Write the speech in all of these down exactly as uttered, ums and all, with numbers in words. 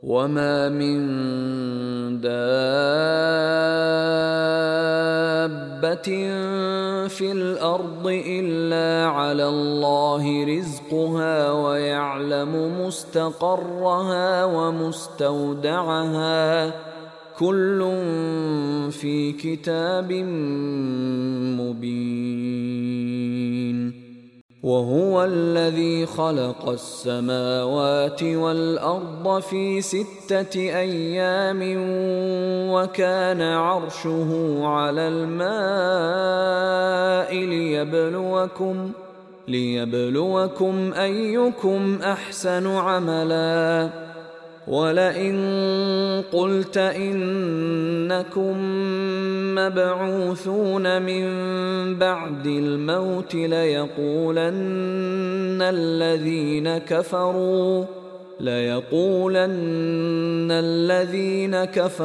وما من دابة في الأرض إلا على الله رزقها ويعلم مستقرها ومستودعها كل في كتاب مبين. وهو الذي خلق السماوات والأرض في ستة أيام وكان عرشه على الماء ليبلوكم ليبلوكم أيكم أحسن عملا. ولئن قلت إنكم مبعوثون من بعد الموت ليقولن الذين كفروا ليقولن الذين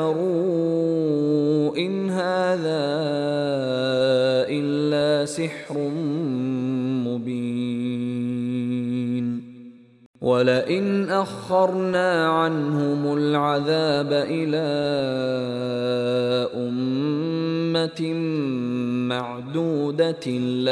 كفروا إن هذا إلا سحر مبين. ولئن أخرنا عنهم العذاب إلى أمة معدودة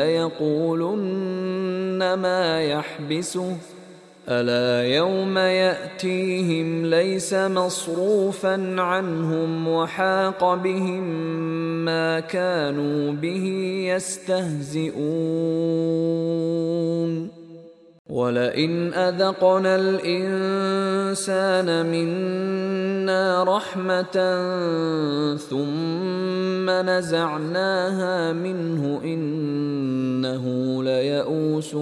ليقولن ما يحبسه ألا يوم يأتيهم ليس مصروفا عنهم وحاق بهم ما كانوا به يستهزئون. ولئن أذقنا الإنسان منا رحمة ثم نزعناها منه إنه ليئوس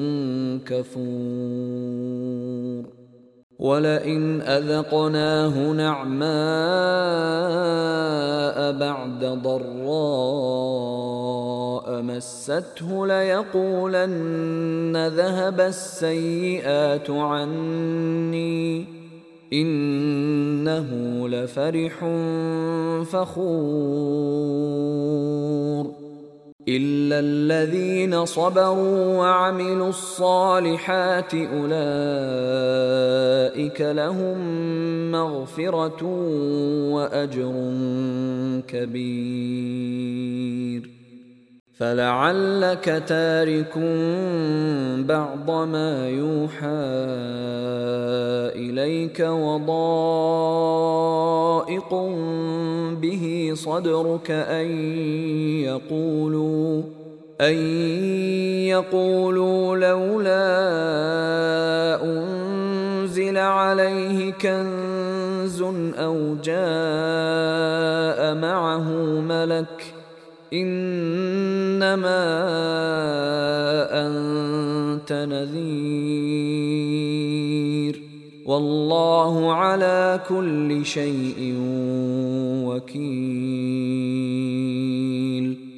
كفور. ولئن أذقناه نعماء بعد ضراء مسته ليقولن ذهب السيئات عني إنه لفرح فخور. إلا الذين صبروا وعملوا الصالحات أولئك لهم مغفرة وأجر كبير. فلعلك تارك بعض ما يوحى إليك وضائق به صدرك أن يقولوا أن يقولوا لولا أنزل عليه كنز أو جاء معه ملك إنما أنت نذير والله على كل شيء وكيل.